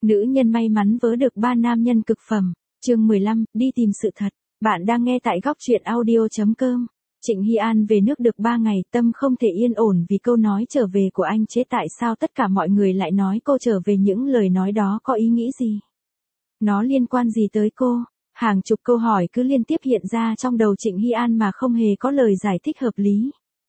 Nữ nhân may mắn vớ được 3 nam nhân cực phẩm. Chương 15, đi tìm sự thật. Bạn đang nghe tại góc truyện audio.com. Trịnh Hy An về nước được 3 ngày, tâm không thể yên ổn vì câu nói trở về của anh chế. Tại sao tất cả mọi người lại nói cô trở về, những lời nói đó có ý nghĩ gì? Nó liên quan gì tới cô? Hàng chục câu hỏi cứ liên tiếp hiện ra trong đầu Trịnh Hy An mà không hề có lời giải thích hợp lý.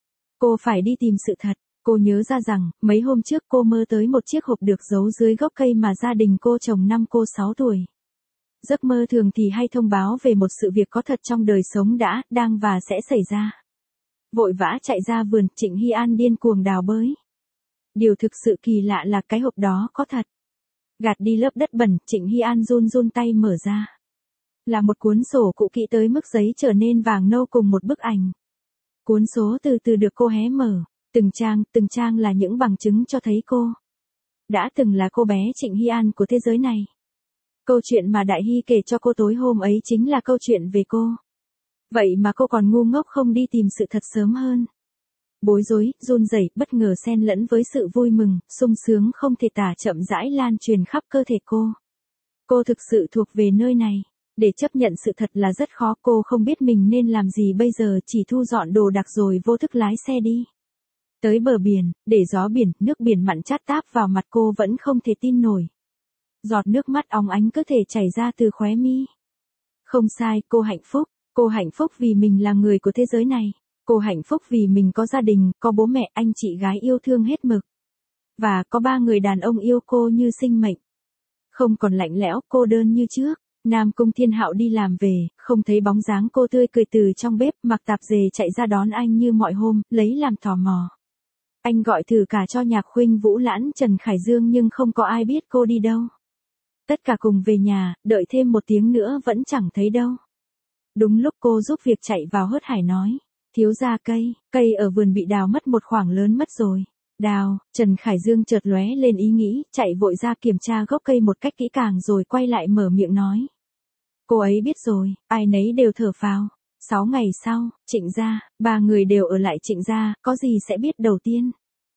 Cô phải đi tìm sự thật. Cô nhớ ra rằng, mấy hôm trước cô mơ tới một chiếc hộp được giấu dưới gốc cây mà gia đình cô trồng năm cô 6 tuổi. Giấc mơ thường thì hay thông báo về một sự việc có thật trong đời sống đã, đang và sẽ xảy ra. Vội vã chạy ra vườn, Trịnh Hy An điên cuồng đào bới. Điều thực sự kỳ lạ là cái hộp đó có thật. Gạt đi lớp đất bẩn, Trịnh Hy An run run tay mở ra. Là một cuốn sổ cũ kỹ tới mức giấy trở nên vàng nâu cùng một bức ảnh. Cuốn số từ từ được cô hé mở. Từng trang là những bằng chứng cho thấy cô đã từng là cô bé Trịnh Hy An của thế giới này. Câu chuyện mà Đại Hy kể cho cô tối hôm ấy chính là câu chuyện về cô. Vậy mà cô còn ngu ngốc không đi tìm sự thật sớm hơn. Bối rối, run rẩy, bất ngờ xen lẫn với sự vui mừng, sung sướng không thể tả chậm rãi lan truyền khắp cơ thể cô. Cô thực sự thuộc về nơi này. Để chấp nhận sự thật là rất khó, cô không biết mình nên làm gì bây giờ, chỉ thu dọn đồ đạc rồi vô thức lái xe đi. Tới bờ biển, để gió biển, nước biển mặn chát táp vào mặt cô vẫn không thể tin nổi. Giọt nước mắt óng ánh cứ thể chảy ra từ khóe mi. Không sai, cô hạnh phúc. Cô hạnh phúc vì mình là người của thế giới này. Cô hạnh phúc vì mình có gia đình, có bố mẹ, anh chị gái yêu thương hết mực. Và có 3 người đàn ông yêu cô như sinh mệnh. Không còn lạnh lẽo, cô đơn như trước. Nam Cung Thiên Hạo đi làm về, không thấy bóng dáng cô tươi cười từ trong bếp, mặc tạp dề chạy ra đón anh như mọi hôm, lấy làm tò mò. Anh gọi thử cả cho Nhạc Khuynh Vũ Lãn, Trần Khải Dương nhưng không có ai biết cô đi đâu. Tất cả cùng về nhà, đợi thêm 1 tiếng nữa vẫn chẳng thấy đâu. Đúng lúc cô giúp việc chạy vào hớt hải nói. Thiếu gia cây ở vườn bị đào mất một khoảng lớn mất rồi. Đào, Trần Khải Dương chợt lóe lên ý nghĩ, chạy vội ra kiểm tra gốc cây một cách kỹ càng rồi quay lại mở miệng nói. Cô ấy biết rồi, ai nấy đều thở phào. 6 ngày sau, Trịnh gia, 3 người đều ở lại Trịnh gia, có gì sẽ biết đầu tiên.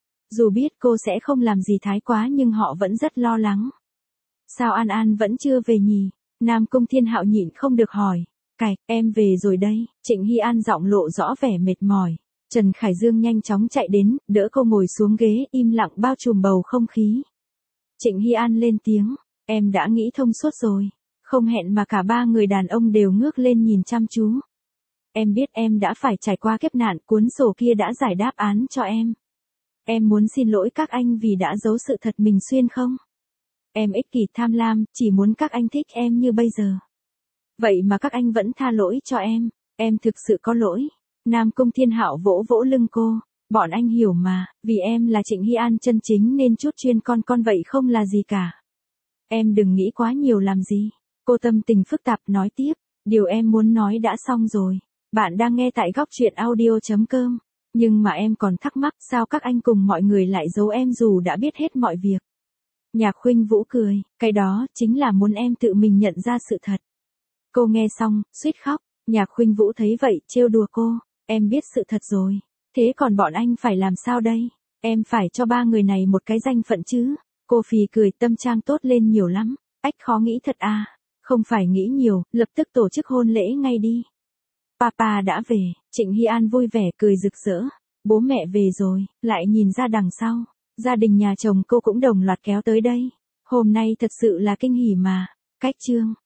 Dù biết cô sẽ không làm gì thái quá nhưng họ vẫn rất lo lắng. Sao An An vẫn chưa về nhỉ? Nam Cung Thiên Hạo nhịn không được hỏi. Em về rồi đây. Trịnh Hy An giọng lộ rõ vẻ mệt mỏi. Trần Khải Dương nhanh chóng chạy đến, đỡ cô ngồi xuống ghế, im lặng bao trùm bầu không khí. Trịnh Hy An lên tiếng, em đã nghĩ thông suốt rồi. Không hẹn mà cả 3 người đàn ông đều ngước lên nhìn chăm chú. Em biết em đã phải trải qua kiếp nạn, cuốn sổ kia đã giải đáp án cho em. Em muốn xin lỗi các anh vì đã giấu sự thật mình xuyên không? Em ích kỷ tham lam, chỉ muốn các anh thích em như bây giờ. Vậy mà các anh vẫn tha lỗi cho em thực sự có lỗi. Nam Cung Thiên Hạo vỗ vỗ lưng cô, bọn anh hiểu mà, vì em là Trịnh Hy An chân chính nên chút chuyên con vậy không là gì cả. Em đừng nghĩ quá nhiều làm gì. Cô tâm tình phức tạp nói tiếp, điều em muốn nói đã xong rồi. Bạn đang nghe tại góc truyện audio.com. Nhưng mà em còn thắc mắc sao các anh cùng mọi người lại giấu em dù đã biết hết mọi việc. Nhạc Khuynh Vũ cười, cái đó chính là muốn em tự mình nhận ra sự thật. Cô nghe xong, suýt khóc. Nhạc Khuynh Vũ thấy vậy, trêu đùa cô, em biết sự thật rồi. Thế còn bọn anh phải làm sao đây? Em phải cho 3 người này một cái danh phận chứ. Cô phì cười, tâm trạng tốt lên nhiều lắm. Ách, khó nghĩ thật à. Không phải nghĩ nhiều, lập tức tổ chức hôn lễ ngay đi. Papa đã về. Trịnh Hy An vui vẻ cười rực rỡ. Bố mẹ về rồi. Lại nhìn ra đằng sau, gia đình nhà chồng cô cũng đồng loạt kéo tới đây. Hôm nay thật sự là kinh hỉ mà. Cách chương